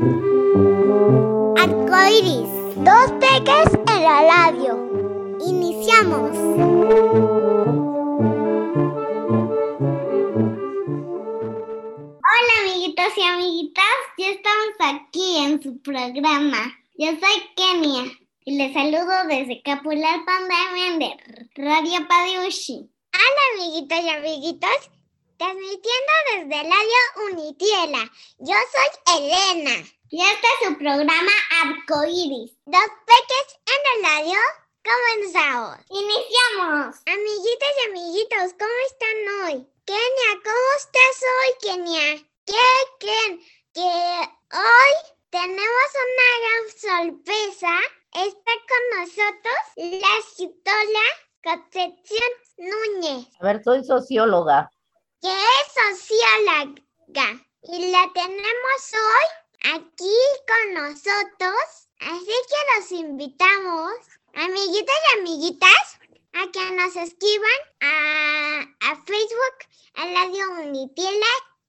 Arcoiris, dos peques en la radio. Iniciamos. Hola amiguitos y amiguitas, ya estamos aquí en su programa. Yo soy Kenia y les saludo desde Capulalpan de Radio Padiushi. Hola amiguitos y amiguitos, transmitiendo desde Radio Unitiela. Yo soy Elena. Y este es su programa Arcoiris. Dos peques en el radio. Comenzamos. Iniciamos. Amiguitas y amiguitos, ¿cómo están hoy? Kenia, ¿cómo estás hoy, Kenia? ¿Qué creen? Que hoy tenemos una gran sorpresa. Está con nosotros la psicóloga Concepción Núñez. A ver, soy socióloga. Que es socióloga. Y la tenemos hoy aquí con nosotros. Así que los invitamos, amiguitas y amiguitas, a que nos escriban a Facebook, a Radio Unitiela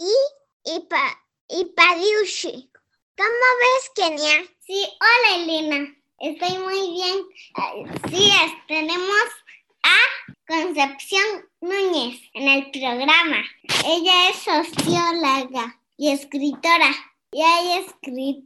y Padiushi. ¿Cómo ves, Kenia? Sí, hola Elena. Estoy muy bien. Sí, tenemos a Concepción Núñez en el programa. Ella es socióloga y escritora. Y ha escrito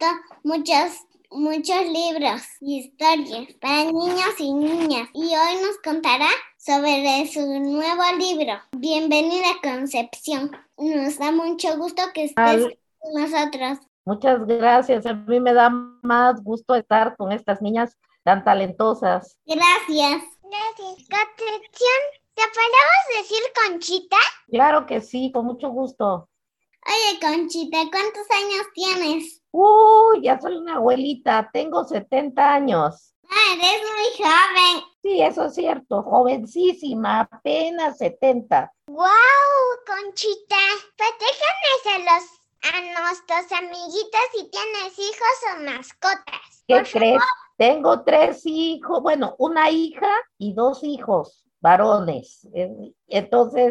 muchos libros y historias para niños y niñas. Y hoy nos contará sobre su nuevo libro. Bienvenida, Concepción. Nos da mucho gusto que estés con nosotros. Muchas gracias. A mí me da más gusto estar con estas niñas tan talentosas. Gracias. Gracias. Concepción, ¿te podemos decir Conchita? Claro que sí, con mucho gusto. Oye, Conchita, ¿cuántos años tienes? Ya soy una abuelita, tengo 70 años. Eres muy joven. Sí, eso es cierto, jovencísima, apenas 70. ¡Guau, Conchita! Pues déjame a nuestros amiguitos si tienes hijos o mascotas. ¿Qué crees? Tengo 3 hijos, bueno, una hija y 2 hijos varones. Entonces,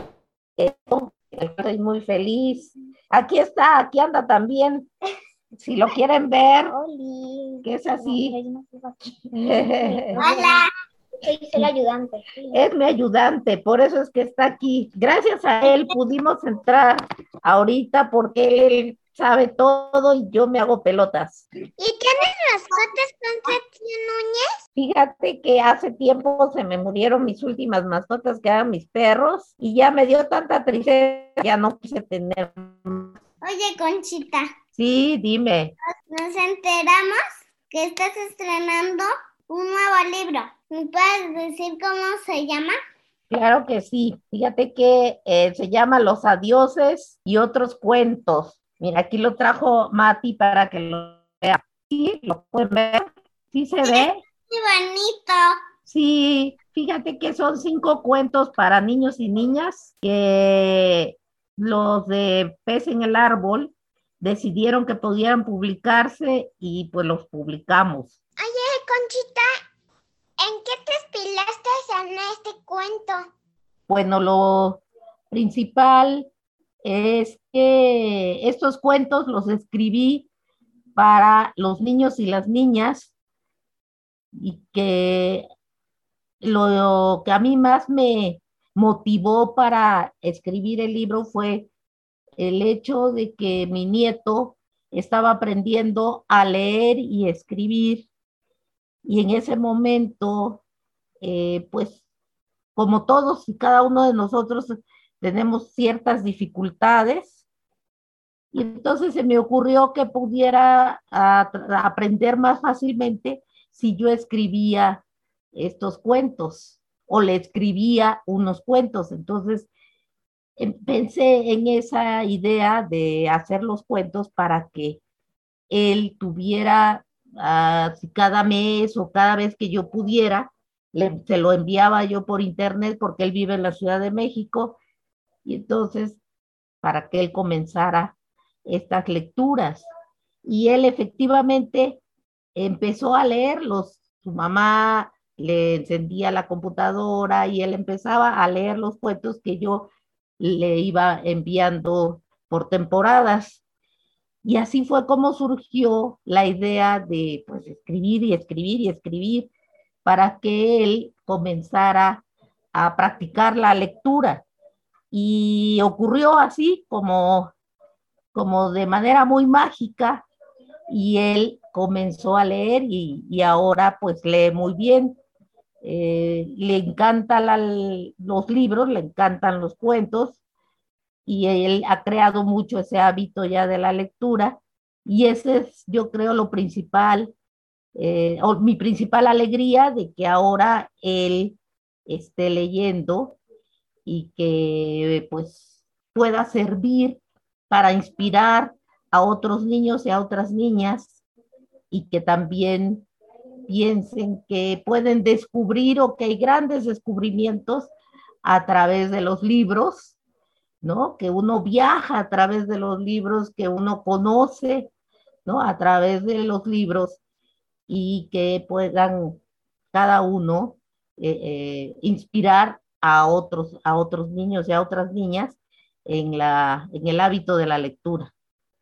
estoy muy feliz. Aquí anda también. Si lo quieren ver, que es así. Hola. Soy el ayudante. Es mi ayudante, por eso es que está aquí. Gracias a él pudimos entrar ahorita porque él sabe todo y yo me hago pelotas. ¿Y tienes mascotas, Concepción Núñez? Fíjate que hace tiempo se me murieron mis últimas mascotas, que eran mis perros, y ya me dio tanta tristeza, ya no quise tener. Oye, Conchita. Sí, dime. Nos enteramos que estás estrenando un nuevo libro. ¿Me puedes decir cómo se llama? Claro que sí. Fíjate que se llama Los Adioses y otros cuentos. Mira, aquí lo trajo Mati para que lo vean. Sí, lo pueden ver. ¿Sí se ve? ¡Qué bonito! Sí, fíjate que son 5 cuentos para niños y niñas que los de Pez en el Árbol decidieron que pudieran publicarse y pues los publicamos. Oye, Conchita, ¿en qué te inspiraste en este cuento? Bueno, lo principal es que estos cuentos los escribí para los niños y las niñas y que lo que a mí más me motivó para escribir el libro fue el hecho de que mi nieto estaba aprendiendo a leer y escribir y en ese momento, pues como todos y cada uno de nosotros tenemos ciertas dificultades y entonces se me ocurrió que pudiera aprender más fácilmente si yo escribía estos cuentos o le escribía unos cuentos. Entonces pensé en esa idea de hacer los cuentos para que él tuviera, si cada mes o cada vez que yo pudiera, se lo enviaba yo por internet porque él vive en la Ciudad de México y entonces para que él comenzara estas lecturas. Y él efectivamente empezó a leerlos. Su mamá le encendía la computadora y él empezaba a leer los cuentos que yo le iba enviando por temporadas. Y así fue como surgió la idea de pues escribir y escribir y escribir para que él comenzara a practicar la lectura. Y ocurrió así como de manera muy mágica y él comenzó a leer y ahora pues lee muy bien. Le encantan los libros, le encantan los cuentos y él ha creado mucho ese hábito ya de la lectura y ese es, yo creo, lo principal, o mi principal alegría de que ahora él esté leyendo y que pues pueda servir para inspirar a otros niños y a otras niñas y que también piensen que pueden descubrir o que hay grandes descubrimientos a través de los libros, ¿no? Que uno viaja a través de los libros, que uno conoce, ¿no? A través de los libros y que puedan cada uno inspirar a otros niños y a otras niñas en el hábito de la lectura.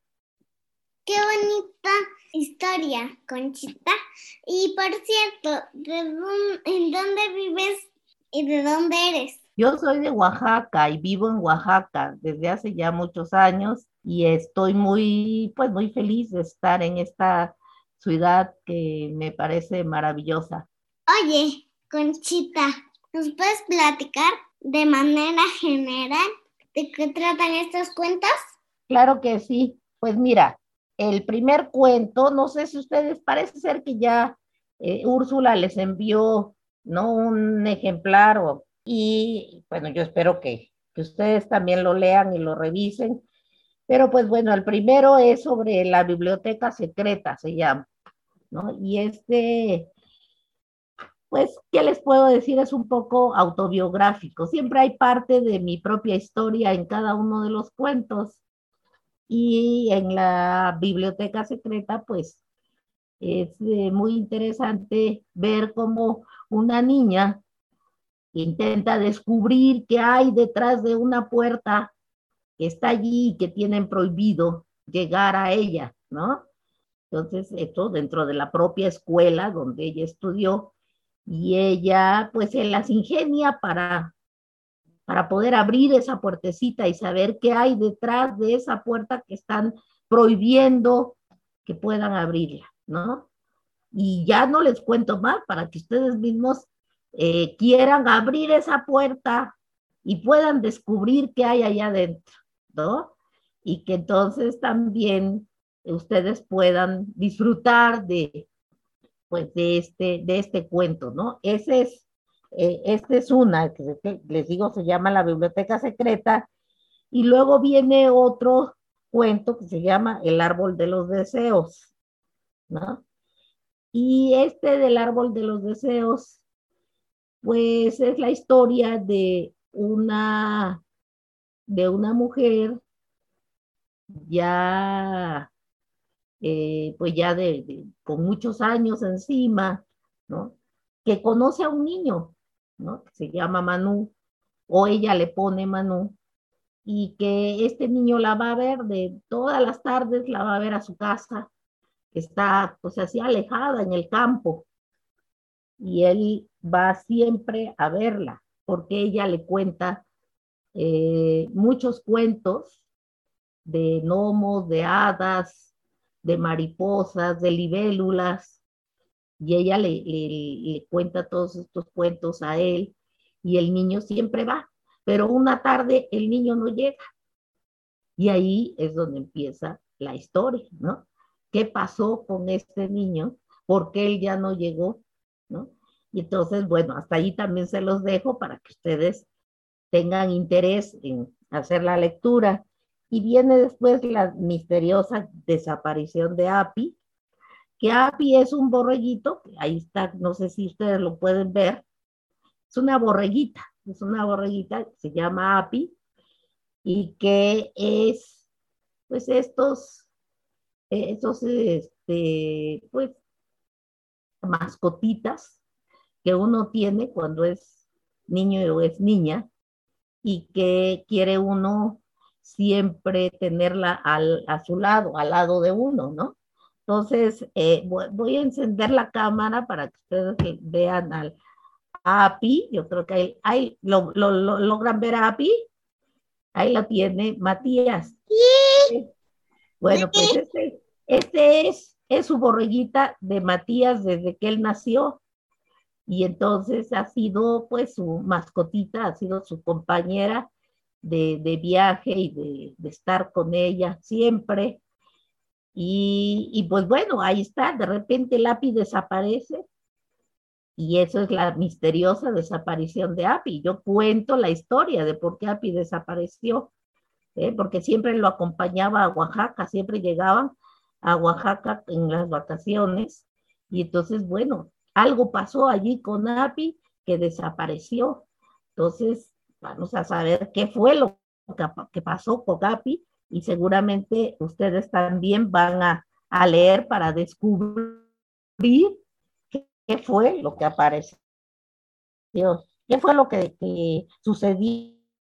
Qué bonita historia, Conchita. Y por cierto, ¿en dónde vives y de dónde eres? Yo soy de Oaxaca y vivo en Oaxaca desde hace ya muchos años y estoy pues muy feliz de estar en esta ciudad que me parece maravillosa. Oye, Conchita, ¿nos puedes platicar de manera general de qué tratan estos cuentos? Claro que sí. Pues mira, el primer cuento, no sé si ustedes, parece ser que ya Úrsula les envió, ¿no? Un ejemplar y bueno, yo espero que ustedes también lo lean y lo revisen. Pero pues bueno, el primero es sobre la biblioteca secreta, se llama, ¿no? Y pues, ¿qué les puedo decir? Es un poco autobiográfico. Siempre hay parte de mi propia historia en cada uno de los cuentos. Y en la biblioteca secreta, pues es muy interesante ver cómo una niña intenta descubrir qué hay detrás de una puerta que está allí y que tienen prohibido llegar a ella, ¿no? Entonces, esto dentro de la propia escuela donde ella estudió y ella pues se las ingenia para poder abrir esa puertecita y saber qué hay detrás de esa puerta que están prohibiendo que puedan abrirla, ¿no? Y ya no les cuento más para que ustedes mismos quieran abrir esa puerta y puedan descubrir qué hay allá adentro, ¿no? Y que entonces también ustedes puedan disfrutar pues, de este cuento, ¿no? Este es una, que les digo, se llama La Biblioteca Secreta, y luego viene otro cuento que se llama El Árbol de los Deseos, ¿no? Y este del Árbol de los Deseos, pues es la historia de una mujer ya, pues ya con muchos años encima, ¿no? Que conoce a un niño, ¿no? Que se llama Manú, o ella le pone Manú, y que este niño la va a ver de todas las tardes, la va a ver a su casa, que está pues así alejada en el campo, y él va siempre a verla, porque ella le cuenta muchos cuentos de gnomos, de hadas, de mariposas, de libélulas, y ella le cuenta todos estos cuentos a él, y el niño siempre va, pero una tarde el niño no llega, y ahí es donde empieza la historia, ¿no? ¿Qué pasó con este niño? ¿Por qué él ya no llegó? ¿No? Y entonces, bueno, hasta ahí también se los dejo para que ustedes tengan interés en hacer la lectura. Y viene después la misteriosa desaparición de Api, que Api es un borreguito, ahí está, no sé si ustedes lo pueden ver, es una borreguita que se llama Api y que es, pues, pues, mascotitas que uno tiene cuando es niño o es niña y que quiere uno siempre tenerla a su lado, al lado de uno, ¿no? Entonces, voy a encender la cámara para que ustedes vean a Api. Yo creo que ahí logran ver a Api. Ahí la tiene Matías. Sí. Bueno, pues este es su borreguita de Matías desde que él nació. Y entonces ha sido pues su mascotita, ha sido su compañera de viaje y de estar con ella siempre. Y pues bueno, ahí está, de repente el Api desaparece y eso es la misteriosa desaparición de Api. Yo cuento la historia de por qué Api desapareció, porque siempre lo acompañaba a Oaxaca, siempre llegaban a Oaxaca en las vacaciones y entonces, bueno, algo pasó allí con Api que desapareció. Entonces, vamos a saber qué fue lo que pasó con Api y seguramente ustedes también van a leer para descubrir qué fue lo que apareció, qué fue lo que sucedió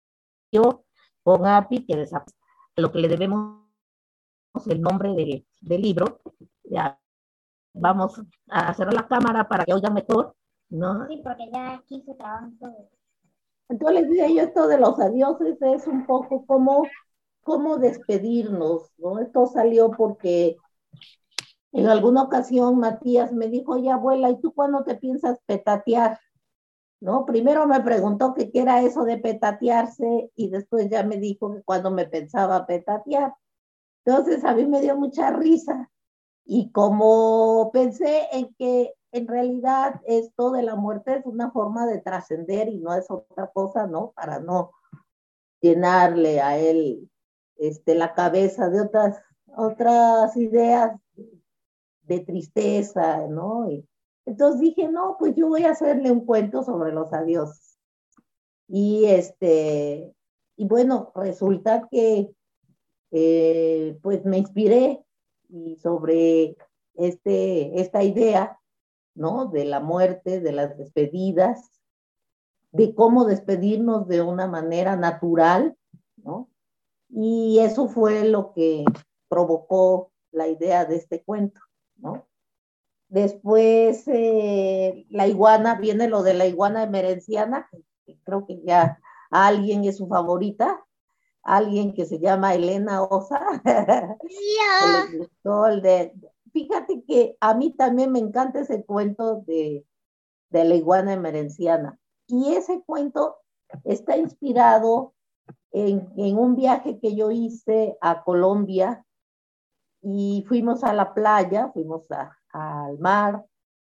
con Api que desapareció, lo que le debemos el nombre del libro. Ya, vamos a cerrar la cámara para que oigan mejor, ¿no? Sí, porque ya aquí se trabajan todo. Entonces les decía yo, esto de los adioses es un poco como despedirnos, ¿no? Esto salió porque en alguna ocasión Matías me dijo, oye abuela, ¿y tú cuándo te piensas petatear? ¿No? Primero me preguntó que qué era eso de petatearse y después ya me dijo que cuando me pensaba petatear. Entonces a mí me dio mucha risa y como pensé en que en realidad esto de la muerte es una forma de trascender y no es otra cosa, ¿no? Para no llenarle a él la cabeza de otras ideas de tristeza, ¿no? Y entonces dije, no, pues yo voy a hacerle un cuento sobre los adiós. Y y bueno, resulta que pues me inspiré y sobre esta idea, ¿no? De la muerte, de las despedidas, de cómo despedirnos de una manera natural, ¿no? Y eso fue lo que provocó la idea de este cuento, ¿no? Después, la iguana, viene lo de la iguana emerenciana, que creo que ya a alguien es su favorita, alguien que se llama Elena Osa, que le gustó Fíjate que a mí también me encanta ese cuento de la iguana emerenciana. Y ese cuento está inspirado en un viaje que yo hice a Colombia y fuimos a la playa, fuimos al mar.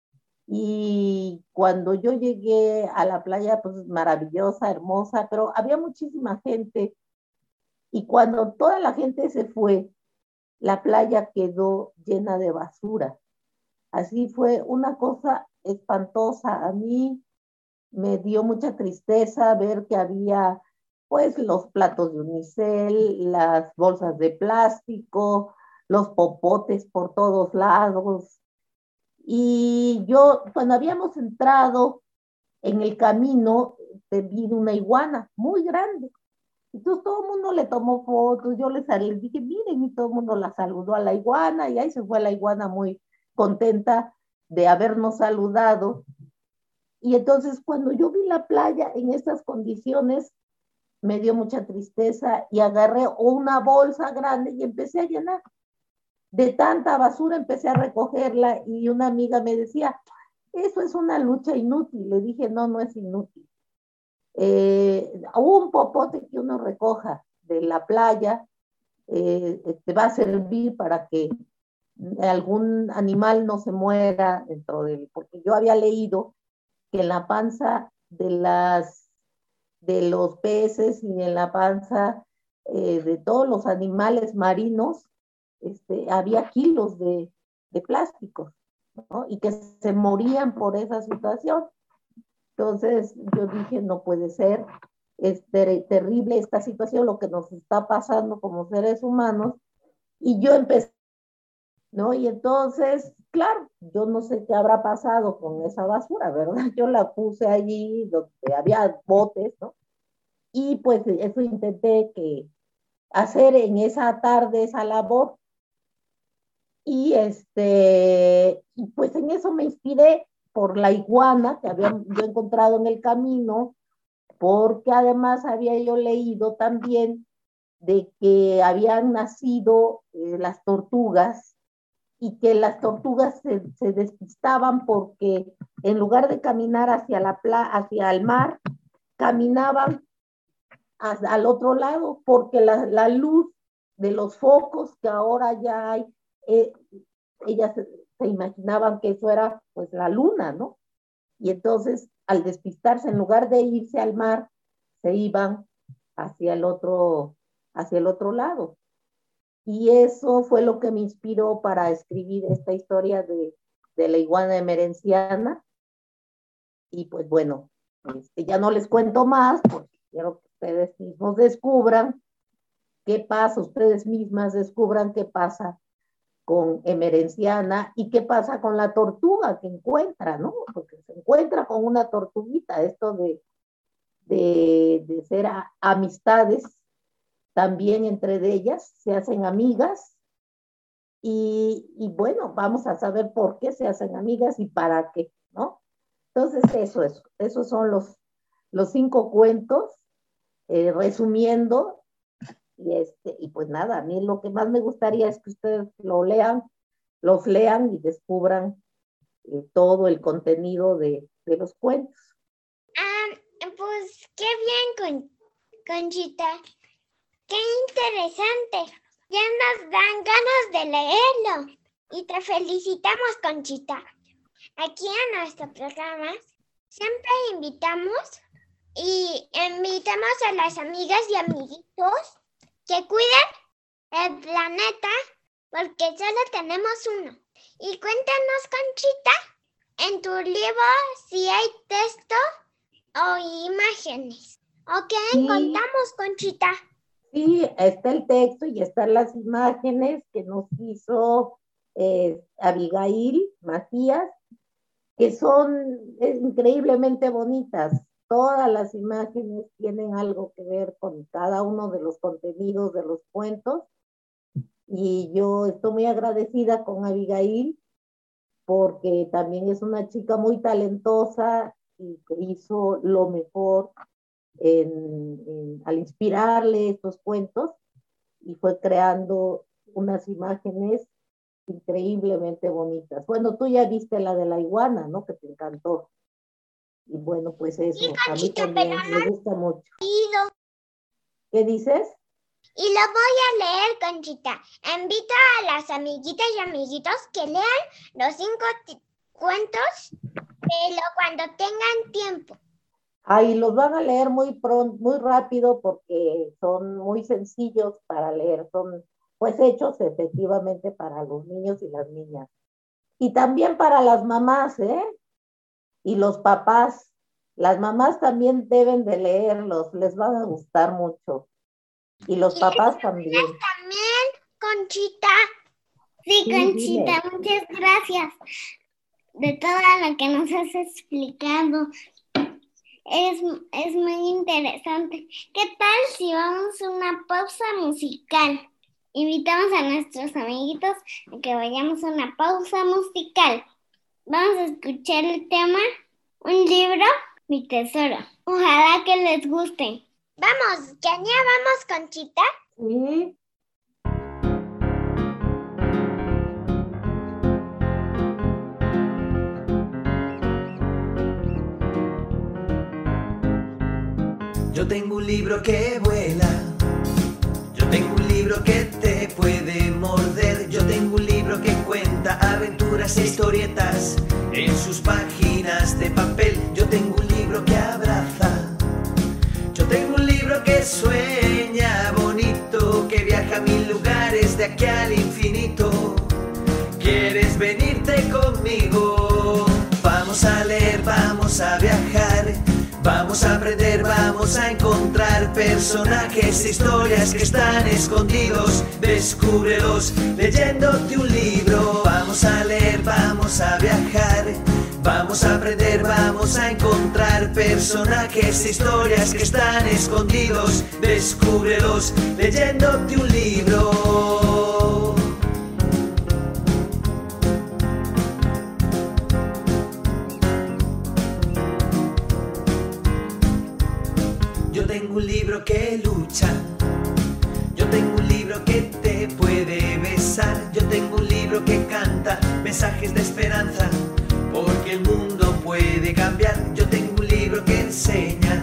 Y cuando yo llegué a la playa, pues maravillosa, hermosa, pero había muchísima gente. Y cuando toda la gente se fue, la playa quedó llena de basura. Así fue una cosa espantosa. A mí me dio mucha tristeza ver que había pues los platos de unicel, las bolsas de plástico, los popotes por todos lados. Y yo, cuando habíamos entrado en el camino, vi una iguana muy grande. Entonces todo el mundo le tomó fotos, yo les dije, miren, y todo el mundo la saludó a la iguana, y ahí se fue la iguana muy contenta de habernos saludado. Y entonces cuando yo vi la playa en estas condiciones, me dio mucha tristeza y agarré una bolsa grande y empecé a llenar. De tanta basura empecé a recogerla y una amiga me decía, eso es una lucha inútil. Le dije, no, no es inútil. Un popote que uno recoja de la playa te va a servir para que algún animal no se muera dentro de él, porque yo había leído que en la panza de los peces y en la panza de todos los animales marinos había kilos de plásticos, ¿no? Y que se morían por esa situación. Entonces yo dije, no puede ser, es terrible esta situación, lo que nos está pasando como seres humanos. Y yo empecé, ¿no? Y entonces, claro, yo no sé qué habrá pasado con esa basura, ¿verdad? Yo la puse allí donde había botes, ¿no? Y pues eso intenté hacer en esa tarde esa labor. Y pues en eso me inspiré por la iguana que había yo encontrado en el camino, porque además había yo leído también de que habían nacido las tortugas y que las tortugas se despistaban porque en lugar de caminar hacia el mar, caminaban al otro lado, porque la luz de los focos que ahora ya hay, ellas se imaginaban que eso era pues la luna, ¿no? Y entonces al despistarse, en lugar de irse al mar, se iban hacia el otro lado. Y eso fue lo que me inspiró para escribir esta historia de la iguana emerenciana. Y pues bueno, ya no les cuento más porque quiero que ustedes mismos descubran qué pasa, ustedes mismas descubran qué pasa con emerenciana y qué pasa con la tortuga que encuentra, ¿no? Porque se encuentra con una tortuguita, esto de ser amistades también entre ellas, se hacen amigas y bueno, vamos a saber por qué se hacen amigas y para qué, ¿no? Entonces esos son los 5 cuentos, resumiendo, y pues nada, a mí lo que más me gustaría es que ustedes los lean y descubran todo el contenido de los cuentos. Pues qué bien, Conchita. ¡Qué interesante! Ya nos dan ganas de leerlo. Y te felicitamos, Conchita. Aquí en nuestro programa siempre invitamos a las amigas y amiguitos que cuiden el planeta porque solo tenemos uno. Y cuéntanos, Conchita, en tu libro si hay texto o imágenes. ¿O qué encontramos, Conchita? Sí, está el texto y están las imágenes que nos hizo Abigail Macías, que son increíblemente bonitas. Todas las imágenes tienen algo que ver con cada uno de los contenidos de los cuentos. Y yo estoy muy agradecida con Abigail porque también es una chica muy talentosa y que hizo lo mejor al inspirarle estos cuentos y fue creando unas imágenes increíblemente bonitas. Bueno, tú ya viste la de la iguana, ¿no? Que te encantó. Y bueno, pues eso, sí, Conchita, a mí también me gusta mucho. ¿Qué dices? Y lo voy a leer, Conchita. Invito a las amiguitas y amiguitos que lean los 5 cuentos, pero cuando tengan tiempo. Ahí los van a leer muy pronto, muy rápido, porque son muy sencillos para leer, son pues hechos efectivamente para los niños y las niñas. Y también para las mamás, y los papás. Las mamás también deben de leerlos, les van a gustar mucho. Y los papás también. También, Conchita. Sí, Conchita, dime. Muchas gracias de todo lo que nos has explicado. Es muy interesante. ¿Qué tal si vamos a una pausa musical? Invitamos a nuestros amiguitos a que vayamos a una pausa musical. Vamos a escuchar el tema, un libro, mi tesoro. Ojalá que les guste. Vamos, Kenia, vamos, Conchita. Sí. Yo tengo un libro que vuela, yo tengo un libro que te puede morder, yo tengo un libro que cuenta aventuras e historietas en sus páginas de papel, yo tengo un libro que abraza, yo tengo un libro que sueña bonito, que viaja a 1000 lugares de aquí al infinito. ¿Quieres venirte conmigo? Vamos a leer, vamos a viajar, vamos a aprender, vamos a encontrar personajes e historias que están escondidos. Descúbrelos leyéndote un libro. Vamos a leer, vamos a viajar, Vamos a aprender, vamos a encontrar personajes e historias que están escondidos. Descúbrelos leyéndote un libro. Yo tengo un libro que lucha. Yo tengo un libro que te puede besar. Yo tengo un libro que canta mensajes de esperanza, porque el mundo puede cambiar. Yo tengo un libro que enseña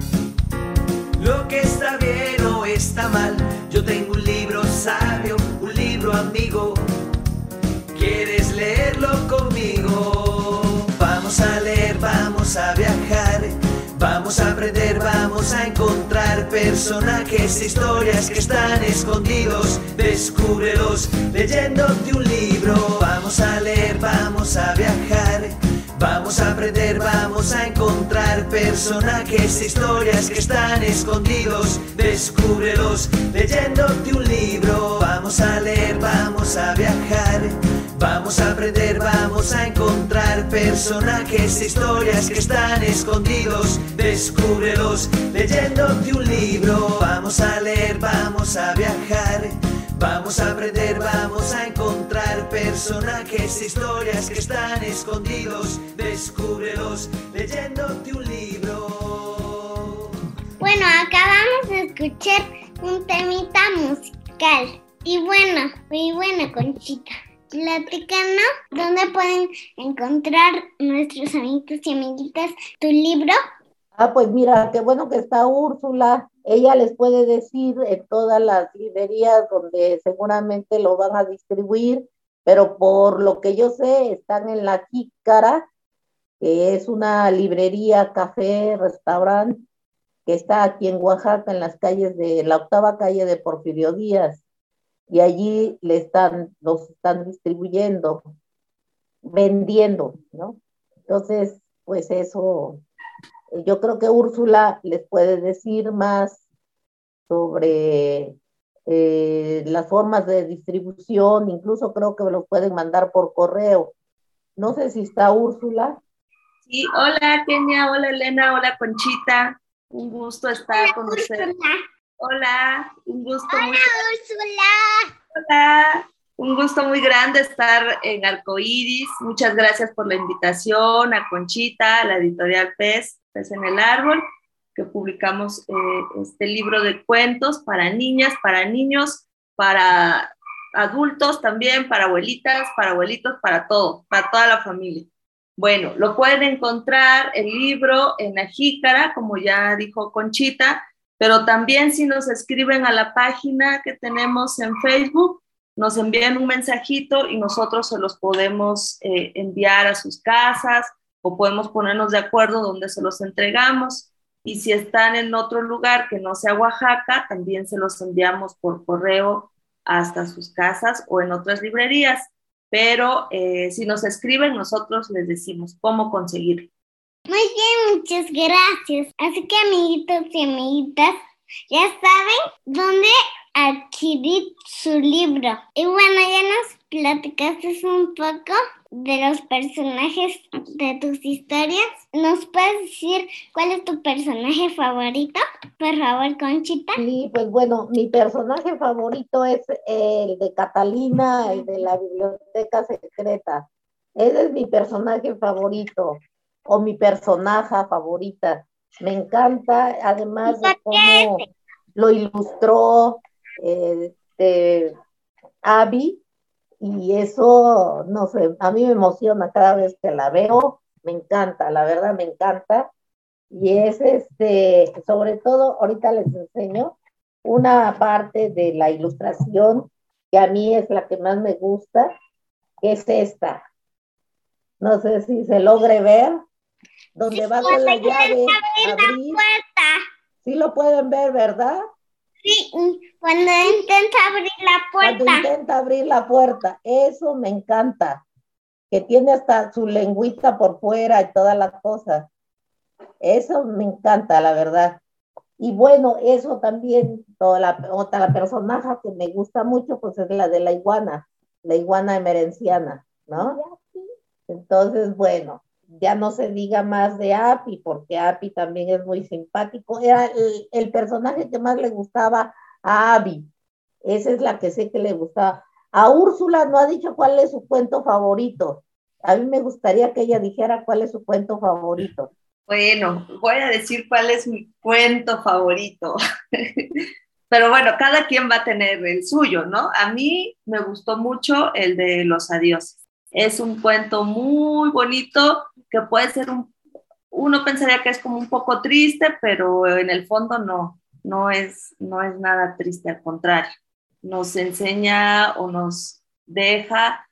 lo que está bien o está mal. Yo tengo un libro sabio, un libro amigo. ¿Quieres leerlo conmigo? Vamos a leer, vamos a viajar. Vamos a aprender, vamos a encontrar personajes e historias que están escondidos. Descúbrelos leyéndote un libro. Vamos a leer, vamos a viajar. Vamos a aprender, vamos a encontrar personajes e historias que están escondidos. Descúbrelos leyéndote un libro. Vamos a leer, vamos a viajar. Vamos a aprender, vamos a encontrar personajes e historias que están escondidos. Descúbrelos leyéndote un libro. Vamos a leer, vamos a viajar. Vamos a aprender, vamos a encontrar personajes e historias que están escondidos. Descúbrelos leyéndote un libro. Bueno, acabamos de escuchar un temita musical. Y bueno, Conchita, platícanos dónde pueden encontrar nuestros amiguitos y amiguitas tu libro. Pues mira, qué bueno que está Úrsula. Ella les puede decir en todas las librerías donde seguramente lo van a distribuir, pero por lo que yo sé, están en La Jícara, que es una librería, café, restaurante, que está aquí en Oaxaca, en las calles de la 8ª calle de Porfirio Díaz. Y allí los están distribuyendo, vendiendo, ¿no? Entonces, pues eso, yo creo que Úrsula les puede decir más sobre las formas de distribución, incluso creo que me los pueden mandar por correo. No sé si está Úrsula. Sí, hola Kenia, hola Elena, hola Conchita, un gusto estar con ustedes. Hola, un gusto. Hola, Úrsula. Hola, un gusto muy grande estar en Arcoíris. Muchas gracias por la invitación a Conchita, a la editorial Pez en el Árbol, que publicamos este libro de cuentos para niñas, para niños, para adultos también, para abuelitas, para abuelitos, para todo, para toda la familia. Bueno, lo pueden encontrar el libro en La Jícara, como ya dijo Conchita, pero también si nos escriben a la página que tenemos en Facebook, nos envían un mensajito y nosotros se los podemos enviar a sus casas o podemos ponernos de acuerdo donde se los entregamos. Y si están en otro lugar que no sea Oaxaca, también se los enviamos por correo hasta sus casas o en otras librerías. Pero si nos escriben, nosotros les decimos cómo conseguirlo. Muy bien, muchas gracias. Así que amiguitos y amiguitas, ya saben dónde adquirir su libro. Y bueno, ya nos platicaste un poco de los personajes de tus historias. ¿Nos puedes decir cuál es tu personaje favorito? Por favor, Conchita. Sí, pues bueno, mi personaje favorito es el de Catalina, el de la biblioteca secreta. Ese es mi personaje favorito, o mi personaja favorita. Me encanta, además de cómo lo ilustró Abby, y eso, no sé, a mí me emociona cada vez que la veo, me encanta, la verdad me encanta. Y es sobre todo, ahorita les enseño una parte de la ilustración que a mí es la que más me gusta, que es esta. No sé si se logre ver, donde va con la llave a abrir. Sí lo pueden ver, ¿verdad? Sí, cuando intenta abrir la puerta. Cuando intenta abrir la puerta, eso me encanta, que tiene hasta su lengüita por fuera y todas las cosas. Eso me encanta, la verdad. Y bueno, eso también, otra personaje que me gusta mucho, pues es la de la iguana emerenciana, ¿no? Entonces, bueno, ya no se diga más de Api, porque Api también es muy simpático. Era el personaje que más le gustaba a Abby. Esa es la que sé que le gustaba. A Úrsula no ha dicho cuál es su cuento favorito. A mí me gustaría que ella dijera cuál es su cuento favorito. Bueno, voy a decir cuál es mi cuento favorito. Pero bueno, cada quien va a tener el suyo, ¿no? A mí me gustó mucho el de los adioses. Es un cuento muy bonito que puede ser uno pensaría que es como un poco triste, pero en el fondo no es nada triste, al contrario. Nos enseña o nos deja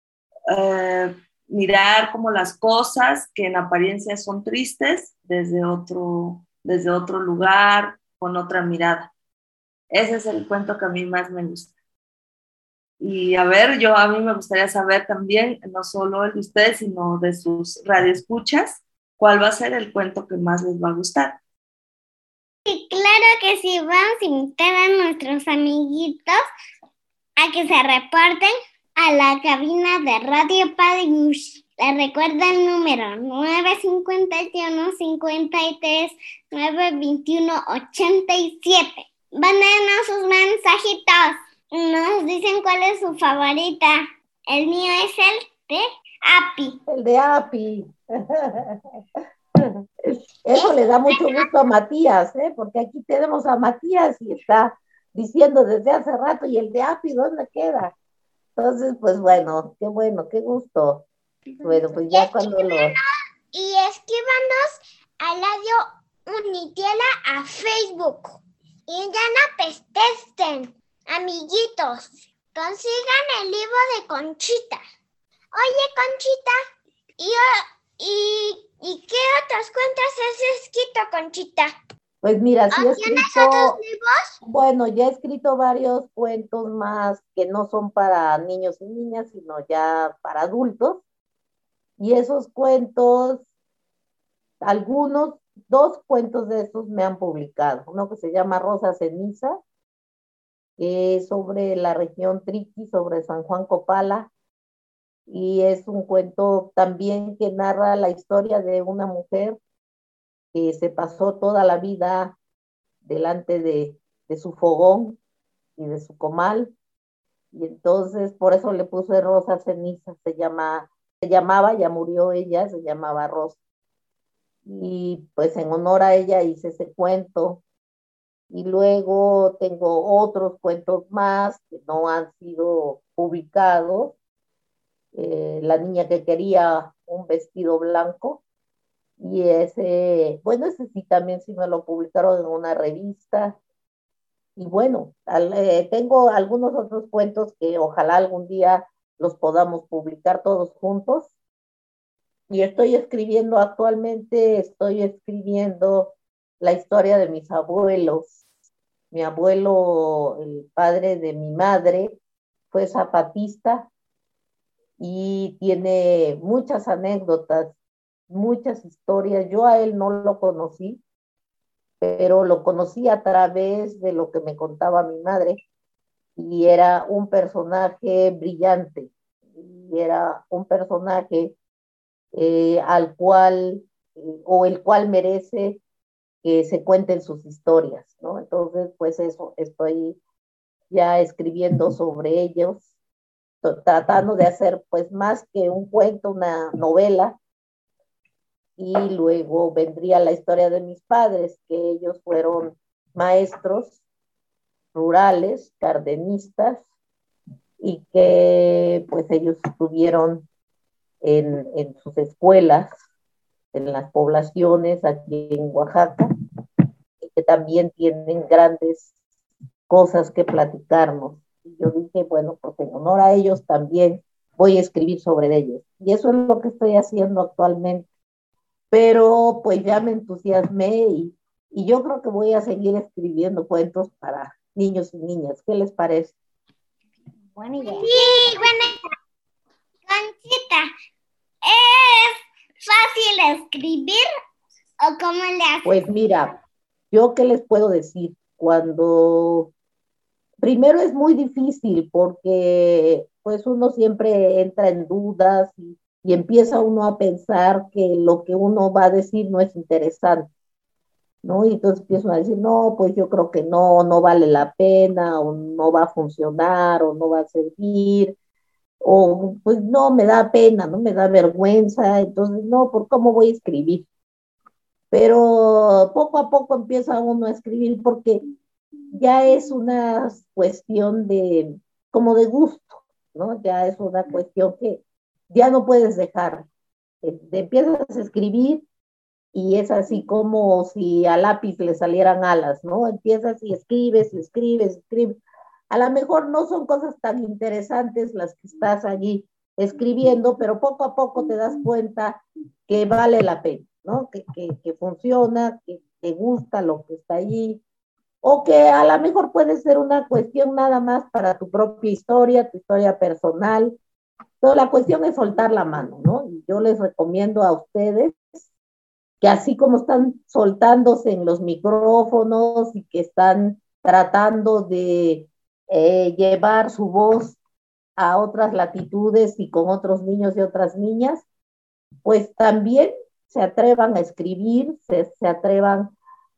mirar como las cosas que en apariencia son tristes desde otro lugar, con otra mirada. Ese es el cuento que a mí más me gusta. Y a ver, a mí me gustaría saber también, no solo el de ustedes, sino de sus radioescuchas, cuál va a ser el cuento que más les va a gustar. Sí, claro que sí, vamos a invitar a nuestros amiguitos a que se reporten a la cabina de Radio Padiush. Les recuerdo el número 951-53-921-87. Mándenos sus mensajitos. Nos dicen cuál es su favorita. El mío es el de Api. El de Api. Eso le da mucho gusto a Matías, porque aquí tenemos a Matías y está diciendo desde hace rato, ¿y el de Api dónde queda? Entonces, pues bueno, qué gusto. Bueno, pues ya cuando Y escríbanos al Radio Unitiela a Facebook. Y ya no pesten, amiguitos. Consigan el libro de Conchita. Oye, Conchita, ¿y qué otros cuentos has escrito, Conchita? Pues mira, sí he escrito, ¿Tienes otros libros? bueno, ya he escrito varios cuentos más que no son para niños y niñas, sino ya para adultos. Y esos cuentos, dos cuentos de esos me han publicado. Uno que se llama Rosa Ceniza, que es sobre la región Triqui, sobre San Juan Copala. Y es un cuento también que narra la historia de una mujer que se pasó toda la vida delante de su fogón y de su comal, y entonces por eso le puse Rosa Ceniza, se llamaba, ya murió ella, se llamaba Rosa, y pues en honor a ella hice ese cuento, y luego tengo otros cuentos más que no han sido publicados. La niña que quería un vestido blanco, y ese sí también sí me lo publicaron en una revista. Y bueno, tengo algunos otros cuentos que ojalá algún día los podamos publicar todos juntos. Y estoy escribiendo la historia de mis abuelos. Mi abuelo, el padre de mi madre, fue zapatista y tiene muchas anécdotas, muchas historias. Yo a él no lo conocí, pero lo conocí a través de lo que me contaba mi madre, y era un personaje brillante, y era un personaje al cual, o el cual merece que se cuenten sus historias, ¿no? Entonces, pues eso, estoy ya escribiendo sobre ellos, tratando de hacer pues más que un cuento, una novela. Y luego vendría la historia de mis padres, que ellos fueron maestros rurales, cardenistas, y que pues ellos estuvieron en sus escuelas, en las poblaciones aquí en Oaxaca, y que también tienen grandes cosas que platicarnos. Y yo dije, bueno, pues en honor a ellos también voy a escribir sobre ellos. Y eso es lo que estoy haciendo actualmente. Pero pues ya me entusiasmé y yo creo que voy a seguir escribiendo cuentos para niños y niñas. ¿Qué les parece? Buena idea. Sí, buena idea. Conchita, ¿es fácil escribir o cómo le haces? Pues mira, ¿yo qué les puedo decir? Primero es muy difícil porque pues uno siempre entra en dudas y empieza uno a pensar que lo que uno va a decir no es interesante, ¿no? Y entonces empiezo a decir, no, pues yo creo que no, no vale la pena, o no va a funcionar, o no va a servir, o pues no, me da pena, no me da vergüenza, entonces no, ¿por cómo voy a escribir? Pero poco a poco empieza uno a escribir porque ya es una cuestión de, como de gusto, ¿no? Ya es una cuestión que ya no puedes dejar. Empiezas a escribir y es así como si a lápiz le salieran alas, ¿no? Empiezas y escribes, y escribes, escribes. A lo mejor no son cosas tan interesantes las que estás allí escribiendo, pero poco a poco te das cuenta que vale la pena, ¿no? Que funciona, que te gusta lo que está allí, o que a lo mejor puede ser una cuestión nada más para tu propia historia, tu historia personal. Pero la cuestión es soltar la mano, ¿no? Y yo les recomiendo a ustedes que así como están soltándose en los micrófonos y que están tratando de llevar su voz a otras latitudes y con otros niños y otras niñas, pues también se atrevan a escribir, se atrevan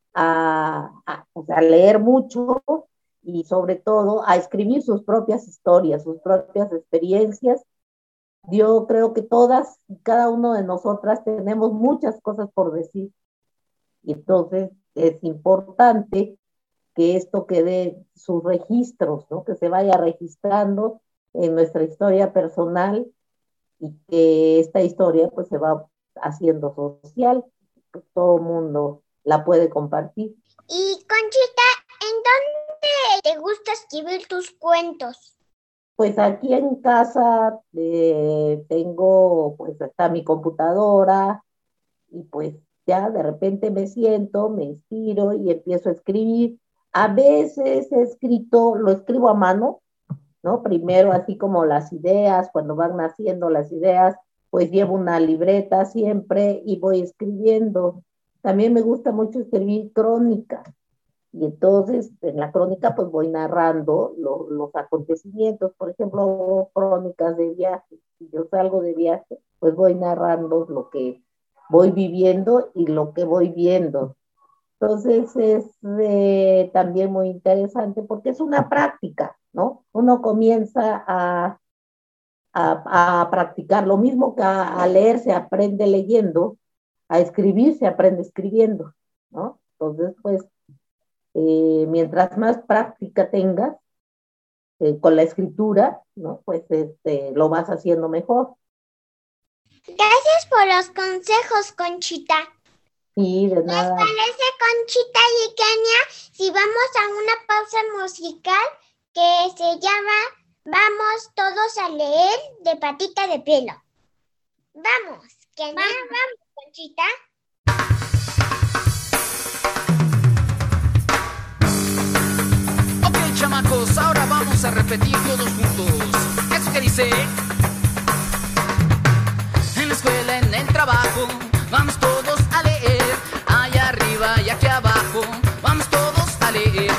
a leer mucho y sobre todo a escribir sus propias historias, sus propias experiencias. Yo creo que todas y cada uno de nosotras tenemos muchas cosas por decir. Y entonces es importante que esto quede sus registros, ¿no? Que se vaya registrando en nuestra historia personal y que esta historia pues se va haciendo social, que todo el mundo la puede compartir. Y Conchita, ¿en dónde te gusta escribir tus cuentos? Pues aquí en casa tengo, pues está mi computadora y pues ya de repente me siento, me inspiro y empiezo a escribir. A veces lo escribo a mano, ¿no? Primero así como las ideas, cuando van naciendo las ideas, pues llevo una libreta siempre y voy escribiendo. También me gusta mucho escribir crónicas. Y entonces en la crónica pues voy narrando los acontecimientos, por ejemplo, crónicas de viaje. Si yo salgo de viaje, pues voy narrando lo que voy viviendo y lo que voy viendo. Entonces es también muy interesante porque es una práctica, ¿no? Uno comienza a practicar lo mismo que a leer se aprende leyendo, a escribir se aprende escribiendo, ¿no? Entonces, pues, mientras más práctica tengas con la escritura, ¿no? Pues lo vas haciendo mejor. Gracias por los consejos, Conchita. Sí, de nada. ¿Les parece, Conchita y Kenia, si vamos a una pausa musical que se llama Vamos todos a leer de Patita de Pelo? Vamos, Kenia, vamos, Conchita. Ok, chamacos, ahora vamos a repetir todos juntos. ¿Eso que dice? En la escuela, en el trabajo, vamos todos a leer. Allá arriba y aquí abajo, vamos todos a leer.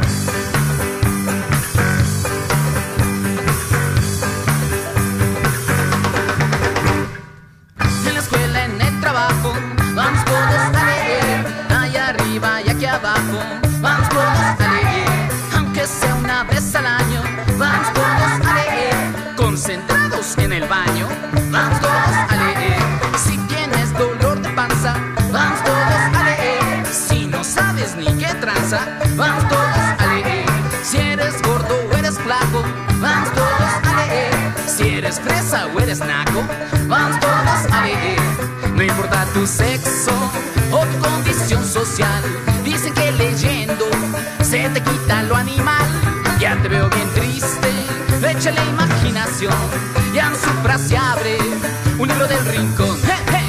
En la escuela, en el trabajo, vamos todos a leer. Allá arriba y aquí abajo, vamos todos a leer. Aunque sea una vez al año, vamos todos a leer. Concentrados en el baño, vamos todos a leer. Si tienes dolor de panza, vamos todos a leer. Si no sabes ni qué tranza, vamos todos a leer. Si eres gordo o eres flaco, vamos todos a leer. Si eres fresa o eres naco, vamos todos a leer. No importa tu sexo o tu condición social, dicen que leyendo se te quita lo animal. Ya te veo bien triste, échale imaginación. Ya en su frase abre un libro del rincón. ¡Hey, hey!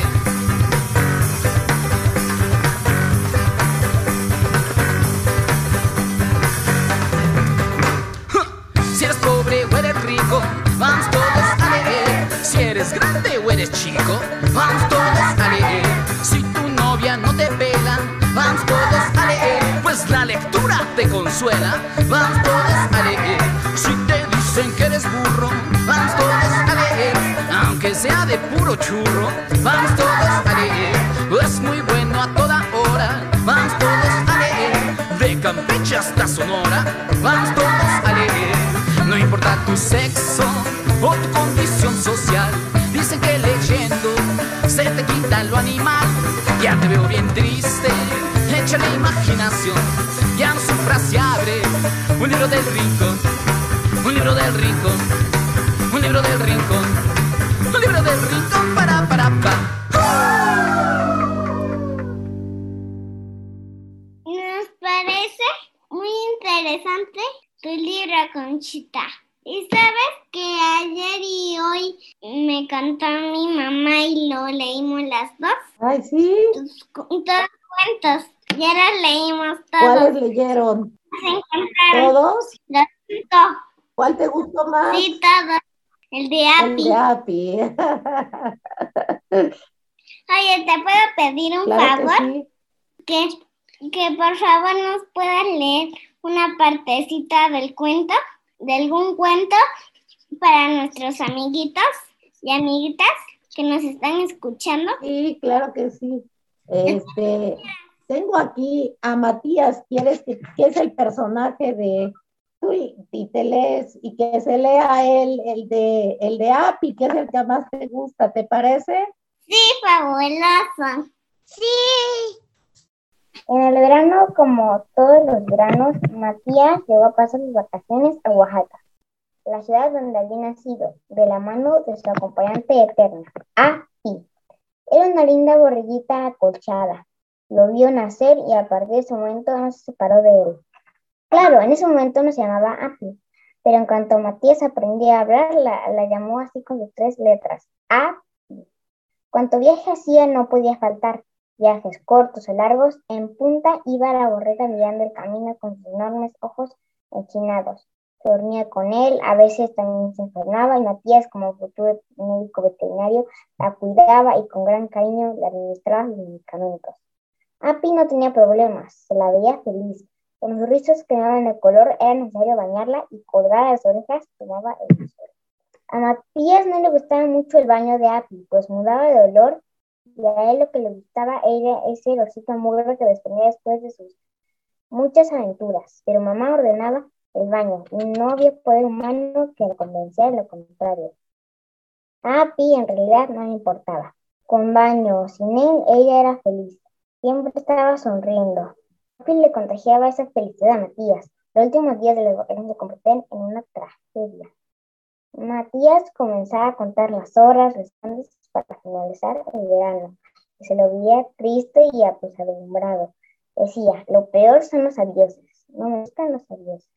Si eres pobre o eres rico, vamos todos a leer. Si eres grande o eres chico, vamos todos a leer. Si tu novia no te pela, vamos todos a leer. Pues la lectura te consuela, vamos todos a leer. Si te dicen que eres burro, vamos todos a leer. Aunque sea de puro puro churro. Vamos todos a leer, es muy bueno a toda hora. Vamos todos a leer, de Campeche hasta Sonora. Vamos todos a leer, no importa tu sexo o tu condición social. Dicen que leyendo se te quita lo animal. Ya te veo bien triste, échale imaginación. Ya no sufras y abre un libro del rincón. Un libro del rincón. Un libro del rincón. Un libro del rincón para pa. Nos parece muy interesante tu libro, Conchita. Y sabes que ayer y hoy me contó mi mamá y lo leímos las dos. Ay, sí. Todos cuentos. Ya los leímos todos. ¿Cuáles leyeron? ¿Se encontraron? ¿Todos? Los cinco. ¿Cuál te gustó más? Sí, todos. El de El Api. de Api. Oye, ¿te puedo pedir un Claro que favor? sí. Que por favor nos puedas leer una partecita del cuento, de algún cuento, para nuestros amiguitos y amiguitas que nos están escuchando. Sí, claro que sí. Tengo aquí a Matías, que es el personaje de tú y te lees y que se lea él, el de Api, que es el que más te gusta, ¿te parece? Sí, fabuloso. Sí. En el verano, como todos los veranos, Matías llegó a pasar sus vacaciones a Oaxaca, la ciudad donde había nacido, de la mano de su acompañante eterna, Api. Era una linda borreguita acolchada. Lo vio nacer y a partir de ese momento no se separó de él. Claro, en ese momento no se llamaba Api, pero en cuanto Matías aprendió a hablar, la llamó así con sus 3 letras, Api. Cuanto viaje hacía no podía faltar. Viajes cortos o largos, en punta iba la borrega mirando el camino con sus enormes ojos enchinados. Se dormía con él, a veces también se enfermaba y Matías, como futuro médico veterinario, la cuidaba y con gran cariño le administraba los medicamentos. Api no tenía problemas, se la veía feliz. Con sus rizos que daban el color era necesario bañarla y colgar las orejas tomaba el sol. A Matías no le gustaba mucho el baño de Api, pues mudaba de olor. Y a él lo que le gustaba era ese olorcito a mugre que desprendía después de sus muchas aventuras. Pero mamá ordenaba el baño y no había poder humano que le convenciera de lo contrario. A Api en realidad no le importaba. Con baño o sin él, ella era feliz. Siempre estaba sonriendo. Api le contagiaba esa felicidad a Matías. Los últimos días de las vacaciones se convertían en una tragedia. Matías comenzaba a contar las horas restantes para finalizar el verano, y se lo veía triste y apesadumbrado. Decía, lo peor son los adioses, no me gustan los adioses.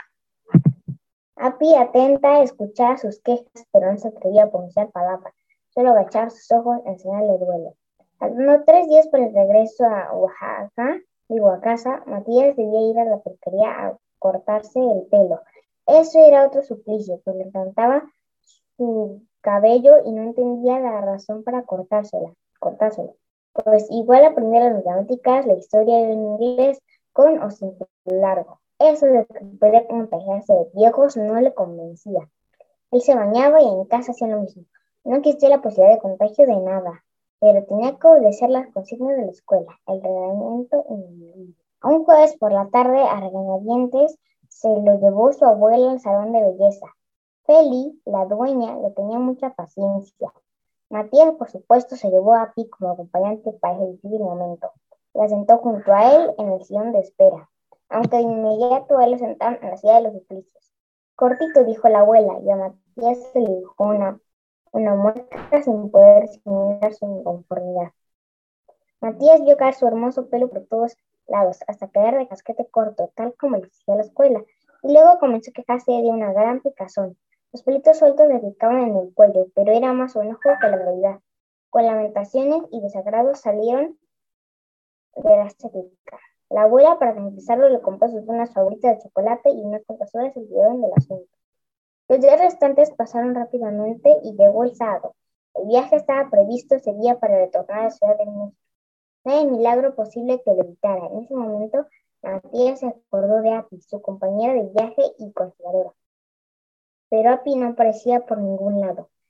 Api, atenta, escuchaba sus quejas, pero no se atrevía a pronunciar palabras, solo agachaba sus ojos en señal de duelo. Faltando 3 días para el regreso a Oaxaca, a casa, Matías debía ir a la peluquería a cortarse el pelo. Eso era otro suplicio, pues le encantaba su cabello y no entendía la razón para cortárselo. Pues igual aprendía las matemáticas, la historia en inglés, con o sin pelo largo. Eso de que podía contagiarse de viejos no le convencía. Él se bañaba y en casa hacía lo mismo. No existía la posibilidad de contagio de nada, pero tenía que obedecer las consignas de la escuela, el reglamento ineludible. A un jueves por la tarde, a regañadientes, se lo llevó su abuela al salón de belleza. Feli, la dueña, le tenía mucha paciencia. Matías, por supuesto, se llevó a Api como acompañante para ese difícil momento. La sentó junto a él en el sillón de espera, aunque de inmediato a él lo sentaron en la silla de los suplicios. Cortito, dijo la abuela, y a Matías se le dibujó una mueca sin poder simular su inconformidad. Matías vio caer su hermoso pelo por todos lados, hasta quedar de casquete corto, tal como le exigía la escuela, y luego comenzó a quejarse de una gran picazón. Los pelitos sueltos le picaban en el cuello, pero era más su enojo que la realidad. Con lamentaciones y desagrados salieron de la chaqueta. La abuela, para tranquilizarlo, le compró sus unas favoritas de chocolate y unas cuantas horas se olvidaron del asunto. Los días restantes pasaron rápidamente y llegó el sábado. El viaje estaba previsto ese día para retornar a la Ciudad de México. No hay milagro posible que lo evitara. En ese momento, Matías se acordó de Api, su compañera de viaje y consoladora. Pero Api no aparecía por ningún lado.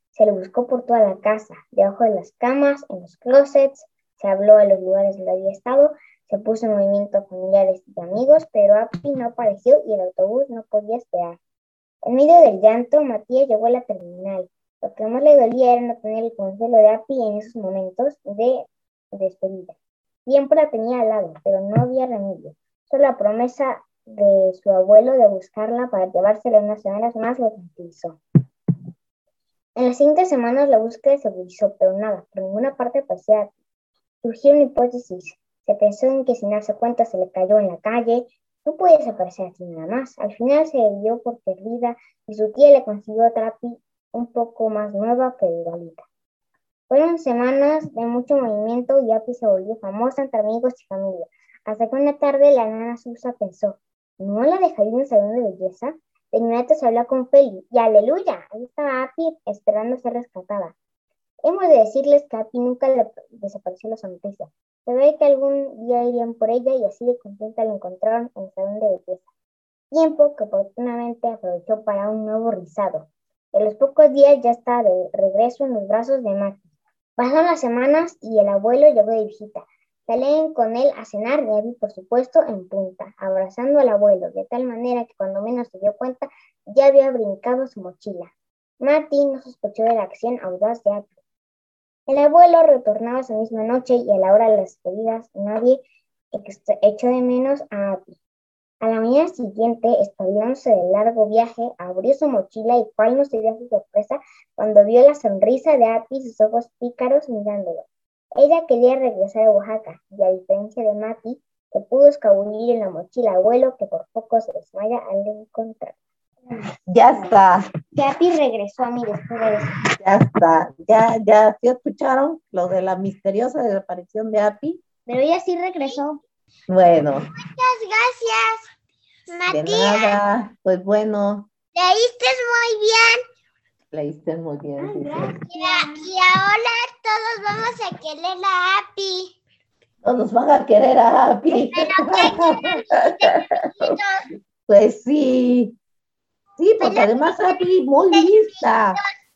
Se le buscó por toda la casa, debajo de las camas, en los closets, se habló a los lugares donde había estado, se puso en movimiento a familiares y amigos, pero Api no apareció y el autobús no podía esperar. En medio del llanto, Matías llegó a la terminal. Lo que más le dolía era no tener el consuelo de Api en esos momentos de despedida. Siempre la tenía al lado, pero no había remedio. Solo la promesa de su abuelo de buscarla para llevársela unas semanas más lo tranquilizó. En las siguientes semanas la búsqueda se agudizó, pero nada, por ninguna parte parecía Api. Surgió una hipótesis. Se pensó en que sin darse cuenta se le cayó en la calle. No podía desaparecer así nada más. Al final se dio por perdida y su tía le consiguió otra Api un poco más nueva pero igualita. Fueron semanas de mucho movimiento y Api se volvió famosa entre amigos y familia. Hasta que una tarde la nana Susa pensó, ¿no la dejaría en un salón de belleza? De inmediato se habló con Feli y ¡aleluya! Ahí estaba Api esperando ser rescatada. Hemos de decirles que a Api nunca le desapareció la sonrisa. Se ve que algún día irían por ella y así de contenta la encontraron en el salón de belleza. Tiempo que oportunamente aprovechó para un nuevo rizado. En los pocos días ya estaba de regreso en los brazos de Mati. Pasaron las semanas y el abuelo llegó de visita. Salían con él a cenar y Api, por supuesto, en punta, abrazando al abuelo, de tal manera que cuando menos se dio cuenta ya había brincado su mochila. Mati no sospechó de la acción audaz de Api. El abuelo retornaba esa misma noche y a la hora de las despedidas nadie echó de menos a Api. A la mañana siguiente, espabilándose del largo viaje, abrió su mochila y cuál no sería su sorpresa cuando vio la sonrisa de Api y sus ojos pícaros mirándolo. Ella quería regresar a Oaxaca y a diferencia de Mati, que pudo escabullir en la mochila abuelo que por poco se desmaya al encontrar. Ya está, Que Api regresó a mí después de eso. ya está. Ya, ¿sí escucharon lo de la misteriosa desaparición de Api? Pero ella sí regresó. Bueno, Muchas gracias, de Matías. nada, pues bueno, Leíste muy bien. leíste muy bien. Sí, sí. Y ahora todos vamos a querer a Api. Todos van a querer a Api. Pues sí, sí, porque además Api muy lista.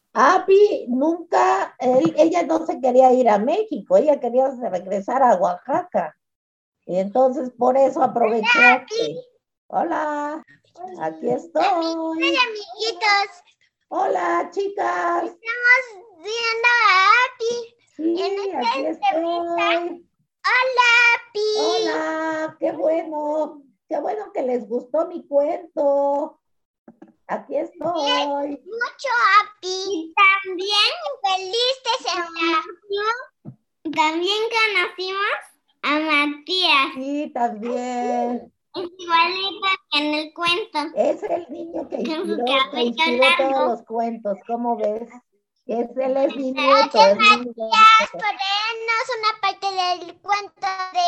Api nunca, ella no se quería ir a México, ella quería regresar a Oaxaca. Y entonces por eso aprovechaste. Hola, aquí estoy. Hola, amiguitos. Hola, chicas. Estamos viendo a Api. Sí, aquí estoy. Hola, Api. Hola, qué bueno que les gustó mi cuento. Aquí estoy. Mucho, Api. Y también feliz de celebración. También conocimos a Matías. Sí, también. Es igualito que en el cuento. Es el niño que Con su inspiró cabello todos largo. los cuentos. ¿Cómo ves? Él es mi nieto. Gracias, Es mi Matías, nieto. por leernos una parte del cuento de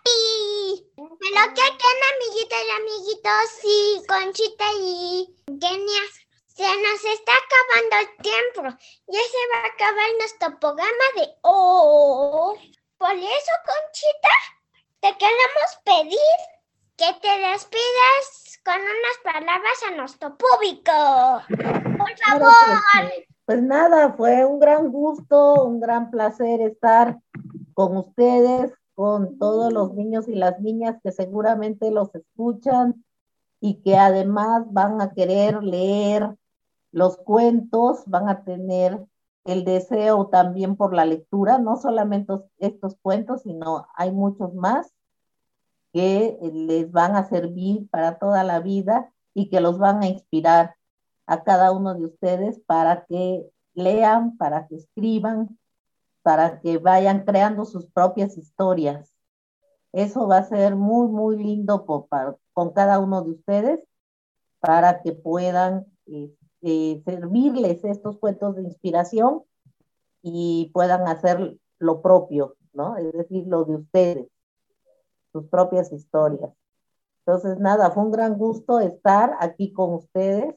Api. Pero ¿qué creen, amiguitas y amiguitos? Sí, Conchita y Kenia, se nos está acabando el tiempo. Ya se va a acabar nuestro programa de hoy. Por eso, Conchita, te queremos pedir que te despidas con unas palabras a nuestro público. Por Claro favor. que sí. Pues nada, fue un gran gusto, un gran placer estar con ustedes, con todos los niños y las niñas que seguramente los escuchan y que además van a querer leer los cuentos, van a tener el deseo también por la lectura, no solamente estos cuentos, sino hay muchos más que les van a servir para toda la vida y que los van a inspirar a cada uno de ustedes para que lean, para que escriban, para que vayan creando sus propias historias. Eso va a ser muy, muy lindo con cada uno de ustedes para que puedan servirles estos cuentos de inspiración y puedan hacer lo propio, ¿no? Es decir, lo de ustedes, sus propias historias. Entonces, nada, fue un gran gusto estar aquí con ustedes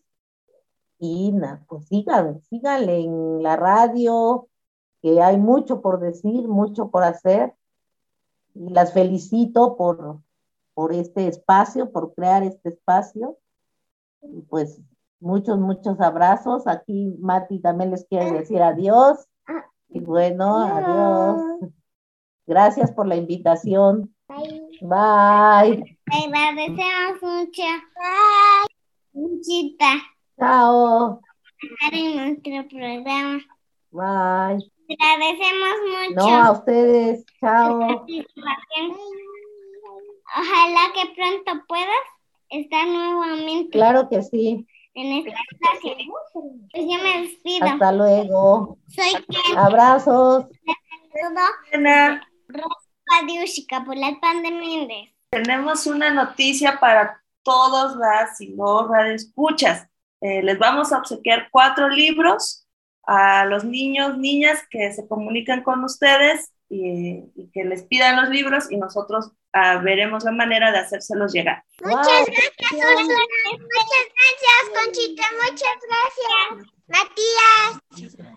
y nada, pues síganle en la radio, que hay mucho por decir, mucho por hacer. Y las felicito por este espacio, por crear este espacio. Y pues Muchos abrazos. Aquí Mati también les quiere decir adiós. Y bueno, adiós. Gracias por la invitación. Bye. Te agradecemos mucho. Conchita, Chao. estar en nuestro programa. Bye. Te agradecemos mucho. No, a ustedes. Chao. Participación. Ojalá que pronto puedas estar nuevamente Claro que sí. en esta clase. Pues yo me despido. Hasta luego. Soy Ken. Abrazos. Ana, Padiushi, Capulalpan de Méndez. tenemos una noticia para todos las y los radioescuchas. Les vamos a obsequiar 4 libros a los niños, niñas que se comunican con ustedes y que les pidan los libros y nosotros veremos la manera de hacérselos llegar. Muchas gracias, Úrsula. Muchas gracias, Conchita. Muchas gracias, Matías.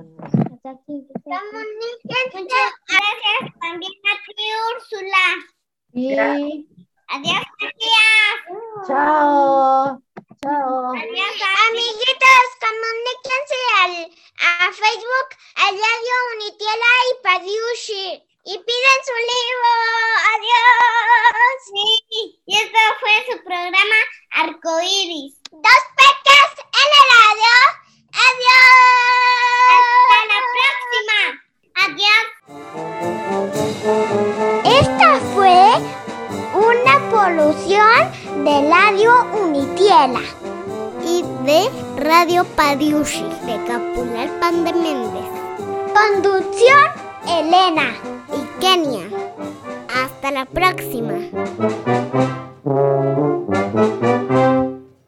Muchas gracias también a ti, Úrsula. Sí. Adiós, Matías. Chao. Chao. Adiós, amiguitos. Comuníquense a Facebook, al Radio Unitiela y Padiushi. Y piden su libro. Adiós. Sí, y esto fue su programa Arcoíris. 2 pecas en el radio. Adiós. Hasta la próxima. Adiós. Esta fue una producción de Radio Unitiela y de Radio Padiushi de Capulalpan de Méndez. Conducción Elena y Kenia. Hasta la próxima.